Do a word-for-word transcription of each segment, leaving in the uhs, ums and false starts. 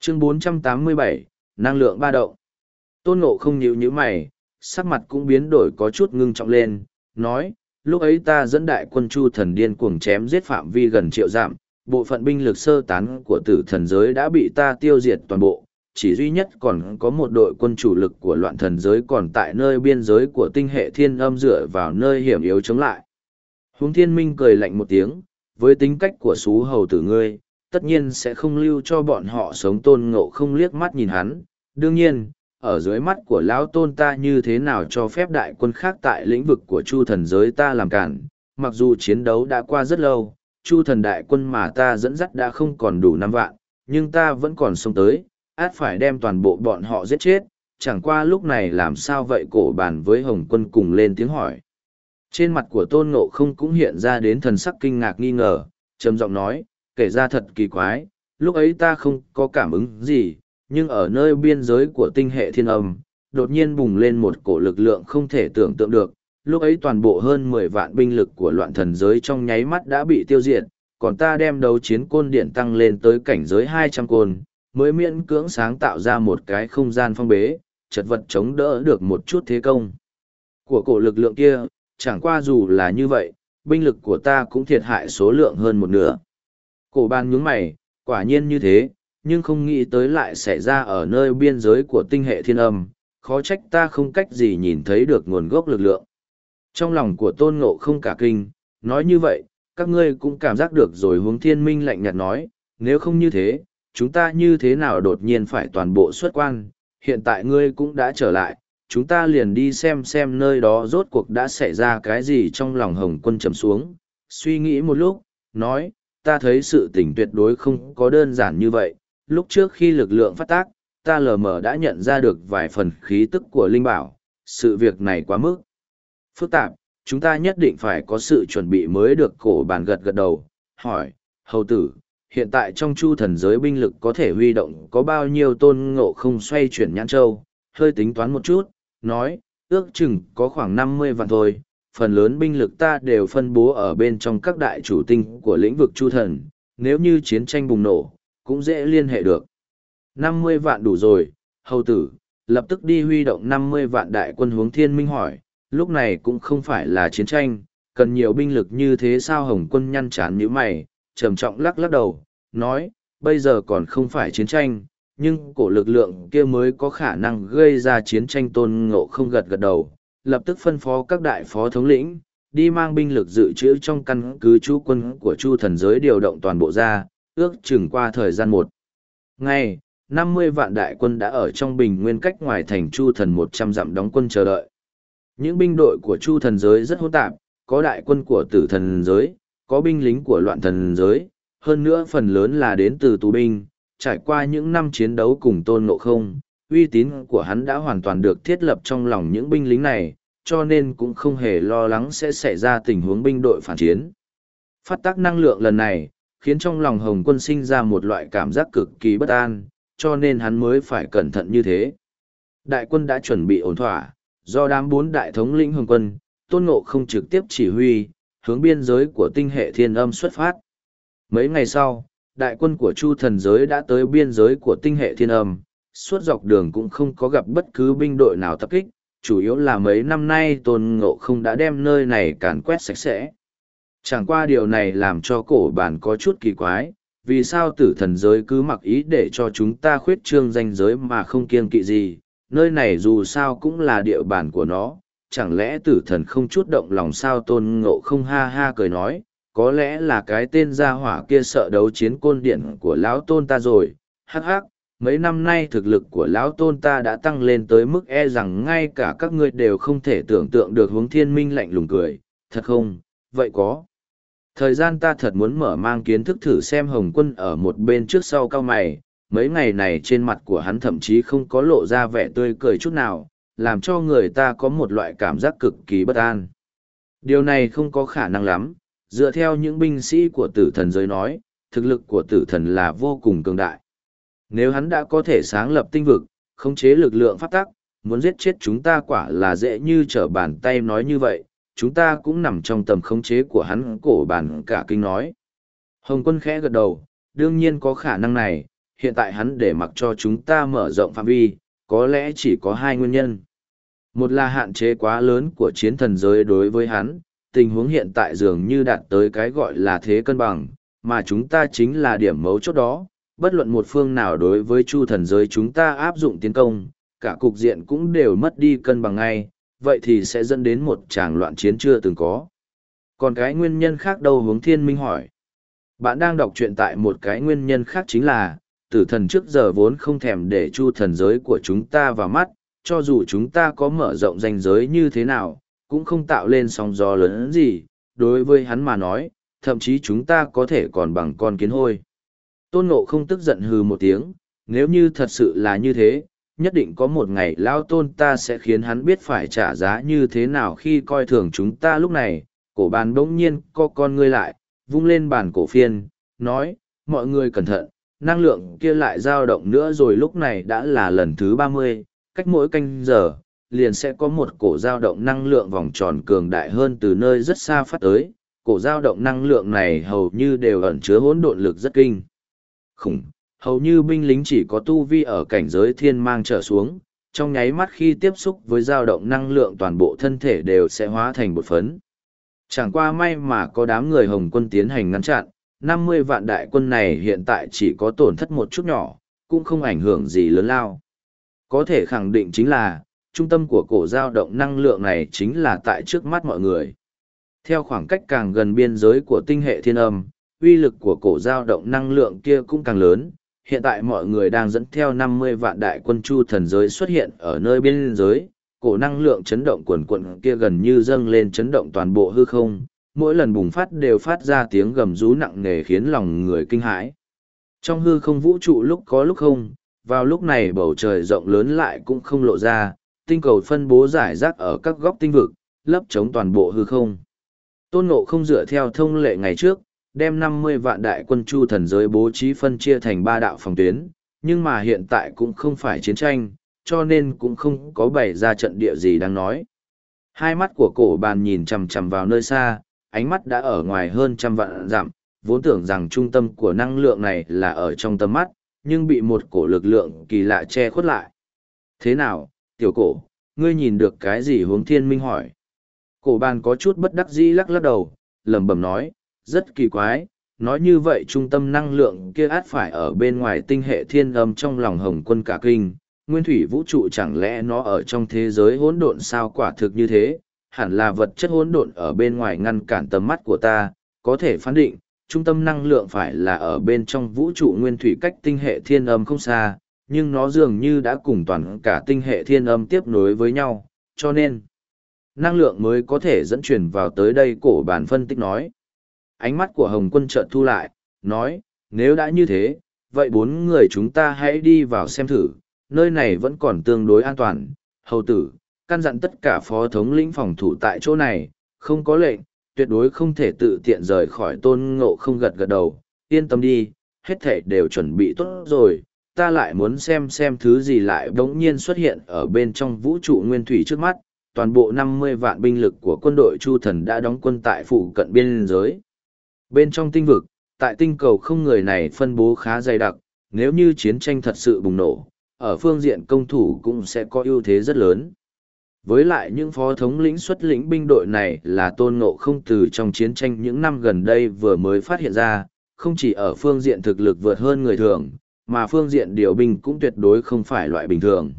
Chương bốn trăm tám mươi bảy, năng lượng ba động. Tôn Ngộ không nhíu nhíu mày, sắc mặt cũng biến đổi có chút ngưng trọng lên, nói, lúc ấy ta dẫn đại quân Chu thần điên cuồng chém giết phạm vi gần triệu dặm, bộ phận binh lực sơ tán của tử thần giới đã bị ta tiêu diệt toàn bộ, chỉ duy nhất còn có một đội quân chủ lực của loạn thần giới còn tại nơi biên giới của tinh hệ thiên âm dựa vào nơi hiểm yếu chống lại. Huống Thiên Minh cười lạnh một tiếng, với tính cách của xú hầu tử ngươi, tất nhiên sẽ không lưu cho bọn họ sống. Tôn Ngộ không liếc mắt nhìn hắn, đương nhiên, ở dưới mắt của lão tôn ta như thế nào cho phép đại quân khác tại lĩnh vực của Chu thần giới ta làm cản, mặc dù chiến đấu đã qua rất lâu, Chu thần đại quân mà ta dẫn dắt đã không còn đủ năm vạn, nhưng ta vẫn còn sống tới, át phải đem toàn bộ bọn họ giết chết, chẳng qua lúc này làm sao vậy? Cổ bàn với Hồng Quân cùng lên tiếng hỏi. Trên mặt của Tôn Ngộ không cũng hiện ra đến thần sắc kinh ngạc nghi ngờ, trầm giọng nói, kể ra thật kỳ quái, lúc ấy ta không có cảm ứng gì, nhưng ở nơi biên giới của tinh hệ thiên âm, đột nhiên bùng lên một cổ lực lượng không thể tưởng tượng được, lúc ấy toàn bộ hơn mười vạn binh lực của loạn thần giới trong nháy mắt đã bị tiêu diệt, còn ta đem đấu chiến côn điện tăng lên tới cảnh giới hai trăm côn, mới miễn cưỡng sáng tạo ra một cái không gian phong bế, chật vật chống đỡ được một chút thế công của cổ lực lượng kia. Chẳng qua dù là như vậy, binh lực của ta cũng thiệt hại số lượng hơn một nửa. Cổ bàn nhướng mày, quả nhiên như thế, nhưng không nghĩ tới lại xảy ra ở nơi biên giới của tinh hệ thiên âm, khó trách ta không cách gì nhìn thấy được nguồn gốc lực lượng. Trong lòng của Tôn Ngộ không cả kinh, nói như vậy, các ngươi cũng cảm giác được rồi. Huống Thiên Minh lạnh nhạt nói, nếu không như thế, chúng ta như thế nào đột nhiên phải toàn bộ xuất quan, hiện tại ngươi cũng đã trở lại, chúng ta liền đi xem xem nơi đó rốt cuộc đã xảy ra cái gì. Trong lòng Hồng Quân trầm xuống, suy nghĩ một lúc, nói, ta thấy sự tình tuyệt đối không có đơn giản như vậy. Lúc trước khi lực lượng phát tác, ta lờ mờ đã nhận ra được vài phần khí tức của linh bảo, sự việc này quá mức phức tạp, chúng ta nhất định phải có sự chuẩn bị mới được. Cổ bàn gật gật đầu, hỏi, hầu tử, hiện tại trong Chu thần giới binh lực có thể huy động có bao nhiêu? Tôn Ngộ không xoay chuyển nhãn châu, hơi tính toán một chút, nói, ước chừng có khoảng năm mươi vạn thôi, phần lớn binh lực ta đều phân bố ở bên trong các đại chủ tinh của lĩnh vực Chu thần, nếu như chiến tranh bùng nổ, cũng dễ liên hệ được. năm mươi vạn đủ rồi, hầu tử, lập tức đi huy động năm mươi vạn đại quân. Huống Thiên Minh hỏi, lúc này cũng không phải là chiến tranh, cần nhiều binh lực như thế sao? Hồng Quân nhăn chán nhíu mày, trầm trọng lắc lắc đầu, nói, bây giờ còn không phải chiến tranh, nhưng cổ lực lượng kia mới có khả năng gây ra chiến tranh. Tôn Ngộ không gật gật đầu, lập tức phân phó các đại phó thống lĩnh, đi mang binh lực dự trữ trong căn cứ trú quân của Chu thần giới điều động toàn bộ ra, ước chừng qua thời gian một ngày, năm mươi vạn đại quân đã ở trong bình nguyên cách ngoài thành Chu thần một trăm dặm đóng quân chờ đợi. Những binh đội của Chu thần giới rất hỗn tạp, có đại quân của tử thần giới, có binh lính của loạn thần giới, hơn nữa phần lớn là đến từ tù binh. Trải qua những năm chiến đấu cùng Tôn Ngộ không, uy tín của hắn đã hoàn toàn được thiết lập trong lòng những binh lính này, cho nên cũng không hề lo lắng sẽ xảy ra tình huống binh đội phản chiến. Phát tác năng lượng lần này, khiến trong lòng Hồng Quân sinh ra một loại cảm giác cực kỳ bất an, cho nên hắn mới phải cẩn thận như thế. Đại quân đã chuẩn bị ổn thỏa, do đám bốn đại thống lĩnh Hồng Quân, Tôn Ngộ không trực tiếp chỉ huy, hướng biên giới của tinh hệ thiên âm xuất phát. Mấy ngày sau, đại quân của Chu thần giới đã tới biên giới của tinh hệ thiên âm, suốt dọc đường cũng không có gặp bất cứ binh đội nào tập kích, chủ yếu là mấy năm nay Tôn Ngộ không đã đem nơi này càn quét sạch sẽ. Chẳng qua điều này làm cho cổ bản có chút kỳ quái, vì sao tử thần giới cứ mặc ý để cho chúng ta khuyết trương danh giới mà không kiêng kỵ gì, nơi này dù sao cũng là địa bàn của nó, chẳng lẽ tử thần không chút động lòng sao? Tôn Ngộ không ha ha cười nói, có lẽ là cái tên gia hỏa kia sợ đấu chiến côn điện của lão tôn ta rồi, hắc hắc, mấy năm nay thực lực của lão tôn ta đã tăng lên tới mức e rằng ngay cả các ngươi đều không thể tưởng tượng được. Huống Thiên Minh lạnh lùng cười, thật không, vậy có thời gian ta thật muốn mở mang kiến thức thử xem. Hồng Quân ở một bên trước sau cau mày, mấy ngày này trên mặt của hắn thậm chí không có lộ ra vẻ tươi cười chút nào, làm cho người ta có một loại cảm giác cực kỳ bất an. Điều này không có khả năng lắm, dựa theo những binh sĩ của tử thần giới nói, thực lực của tử thần là vô cùng cường đại. Nếu hắn đã có thể sáng lập tinh vực, khống chế lực lượng pháp tắc, muốn giết chết chúng ta quả là dễ như trở bàn tay. Nói như vậy, chúng ta cũng nằm trong tầm khống chế của hắn. Cổ bản cả kinh nói. Hồng Quân khẽ gật đầu, đương nhiên có khả năng này, hiện tại hắn để mặc cho chúng ta mở rộng phạm vi, có lẽ chỉ có hai nguyên nhân. Một là hạn chế quá lớn của chiến thần giới đối với hắn, tình huống hiện tại dường như đạt tới cái gọi là thế cân bằng, mà chúng ta chính là điểm mấu chốt đó, bất luận một phương nào đối với chu thần giới chúng ta áp dụng tiến công, cả cục diện cũng đều mất đi cân bằng ngay, vậy thì sẽ dẫn đến một tràng loạn chiến chưa từng có. Còn cái nguyên nhân khác đâu? Hướng Thiên Minh hỏi. Bạn đang đọc truyện tại một cái nguyên nhân khác chính là, tử thần trước giờ vốn không thèm để chu thần giới của chúng ta vào mắt, cho dù chúng ta có mở rộng ranh giới như thế nào, cũng không tạo lên sóng gió lớn gì, đối với hắn mà nói, thậm chí chúng ta có thể còn bằng con kiến hôi. Tôn Ngộ không tức giận hừ một tiếng, nếu như thật sự là như thế, nhất định có một ngày Lao Tôn ta sẽ khiến hắn biết phải trả giá như thế nào khi coi thường chúng ta. Lúc này, cổ bàn bỗng nhiên co con ngươi lại, vung lên bàn cổ phiên, nói, mọi người cẩn thận, năng lượng kia lại dao động nữa rồi. Lúc này đã là lần thứ ba mươi, cách mỗi canh giờ, liền sẽ có một cổ dao động năng lượng vòng tròn cường đại hơn từ nơi rất xa phát tới. Cổ dao động năng lượng này hầu như đều ẩn chứa hỗn độn lực rất kinh khủng, hầu như binh lính chỉ có tu vi ở cảnh giới thiên mang trở xuống, trong nháy mắt khi tiếp xúc với dao động năng lượng toàn bộ thân thể đều sẽ hóa thành bột phấn. Chẳng qua may mà có đám người Hồng quân tiến hành ngăn chặn, năm mươi vạn đại quân này hiện tại chỉ có tổn thất một chút nhỏ, cũng không ảnh hưởng gì lớn lao. Có thể khẳng định chính là, trung tâm của cổ dao động năng lượng này chính là tại trước mắt mọi người. Theo khoảng cách càng gần biên giới của tinh hệ thiên âm, uy lực của cổ dao động năng lượng kia cũng càng lớn. Hiện tại mọi người đang dẫn theo năm mươi vạn đại quân chu thần giới xuất hiện ở nơi biên giới, cổ năng lượng chấn động quần quận kia gần như dâng lên chấn động toàn bộ hư không, mỗi lần bùng phát đều phát ra tiếng gầm rú nặng nề khiến lòng người kinh hãi. Trong hư không vũ trụ lúc có lúc không, vào lúc này bầu trời rộng lớn lại cũng không lộ ra, tinh cầu phân bố rải rác ở các góc tinh vực, lấp chống toàn bộ hư không. Tôn Ngộ không dựa theo thông lệ ngày trước, đem năm mươi vạn đại quân chu thần giới bố trí phân chia thành ba đạo phòng tuyến, nhưng mà hiện tại cũng không phải chiến tranh, cho nên cũng không có bày ra trận địa gì đáng nói. Hai mắt của cổ bàn nhìn chằm chằm vào nơi xa, ánh mắt đã ở ngoài hơn trăm vạn dặm, vốn tưởng rằng trung tâm của năng lượng này là ở trong tầm mắt, nhưng bị một cổ lực lượng kỳ lạ che khuất lại. Thế nào, tiểu cổ, ngươi nhìn được cái gì? Hướng Thiên Minh hỏi. Cổ bàn có chút bất đắc dĩ lắc lắc đầu, lẩm bẩm nói, rất kỳ quái, nói như vậy trung tâm năng lượng kia át phải ở bên ngoài tinh hệ thiên âm. Trong lòng Hồng quân cả kinh, nguyên thủy vũ trụ chẳng lẽ nó ở trong thế giới hỗn độn sao? Quả thực như thế, hẳn là vật chất hỗn độn ở bên ngoài ngăn cản tầm mắt của ta, có thể phán định, trung tâm năng lượng phải là ở bên trong vũ trụ nguyên thủy cách tinh hệ thiên âm không xa, nhưng nó dường như đã cùng toàn cả tinh hệ thiên âm tiếp nối với nhau, cho nên năng lượng mới có thể dẫn truyền vào tới đây. Cổ bàn phân tích nói. Ánh mắt của Hồng quân chợt thu lại, nói, nếu đã như thế, vậy bốn người chúng ta hãy đi vào xem thử, nơi này vẫn còn tương đối an toàn. Hầu tử, căn dặn tất cả phó thống lĩnh phòng thủ tại chỗ này, không có lệnh, tuyệt đối không thể tự tiện rời khỏi. Tôn Ngộ không gật gật đầu, yên tâm đi, hết thảy đều chuẩn bị tốt rồi, ta lại muốn xem xem thứ gì lại bỗng nhiên xuất hiện ở bên trong vũ trụ nguyên thủy trước mắt. Toàn bộ năm mươi vạn binh lực của quân đội Chu Thần đã đóng quân tại phụ cận biên giới. Bên trong tinh vực, tại tinh cầu không người này phân bố khá dày đặc, nếu như chiến tranh thật sự bùng nổ, ở phương diện công thủ cũng sẽ có ưu thế rất lớn. Với lại những phó thống lĩnh xuất lĩnh binh đội này là Tôn Ngộ không từ trong chiến tranh những năm gần đây vừa mới phát hiện ra, không chỉ ở phương diện thực lực vượt hơn người thường, mà phương diện điều binh cũng tuyệt đối không phải loại bình thường.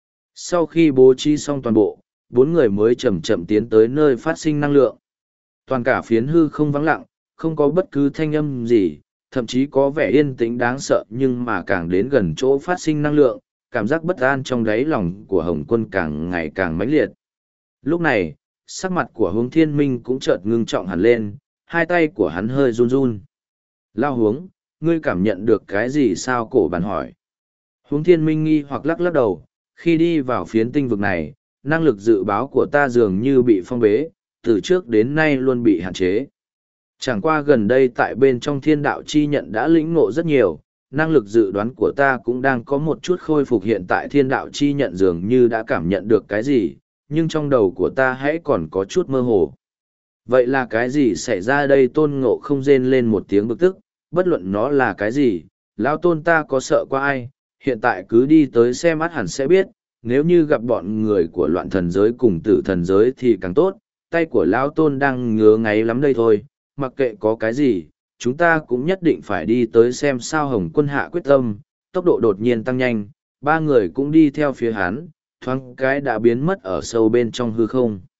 Sau khi bố trí xong toàn bộ, bốn người mới chậm chậm tiến tới nơi phát sinh năng lượng. Toàn cả phiến hư không vắng lặng, không có bất cứ thanh âm gì, thậm chí có vẻ yên tĩnh đáng sợ, nhưng mà càng đến gần chỗ phát sinh năng lượng, cảm giác bất an trong đáy lòng của Hồng quân càng ngày càng mãnh liệt. Lúc này, sắc mặt của Hướng Thiên Minh cũng chợt ngưng trọng hẳn lên, hai tay của hắn hơi run run. Lao Hướng, ngươi cảm nhận được cái gì sao? Cổ bàn hỏi. Hướng Thiên Minh nghi hoặc lắc lắc đầu, khi đi vào phiến tinh vực này, năng lực dự báo của ta dường như bị phong bế, từ trước đến nay luôn bị hạn chế. Chẳng qua gần đây tại bên trong thiên đạo chi nhận đã lĩnh ngộ rất nhiều, năng lực dự đoán của ta cũng đang có một chút khôi phục. Hiện tại thiên đạo chi nhận dường như đã cảm nhận được cái gì, nhưng trong đầu của ta hãy còn có chút mơ hồ. Vậy là cái gì xảy ra đây? Tôn Ngộ không rên lên một tiếng bực tức, bất luận nó là cái gì, Lão tôn ta có sợ qua ai, hiện tại cứ đi tới xem mắt hẳn sẽ biết, nếu như gặp bọn người của loạn thần giới cùng tử thần giới thì càng tốt, tay của lão tôn đang ngứa ngáy lắm đây thôi, mặc kệ có cái gì, chúng ta cũng nhất định phải đi tới xem sao Hồng Quân hạ quyết tâm, tốc độ đột nhiên tăng nhanh, ba người cũng đi theo phía hắn, thoáng cái đã biến mất ở sâu bên trong hư không.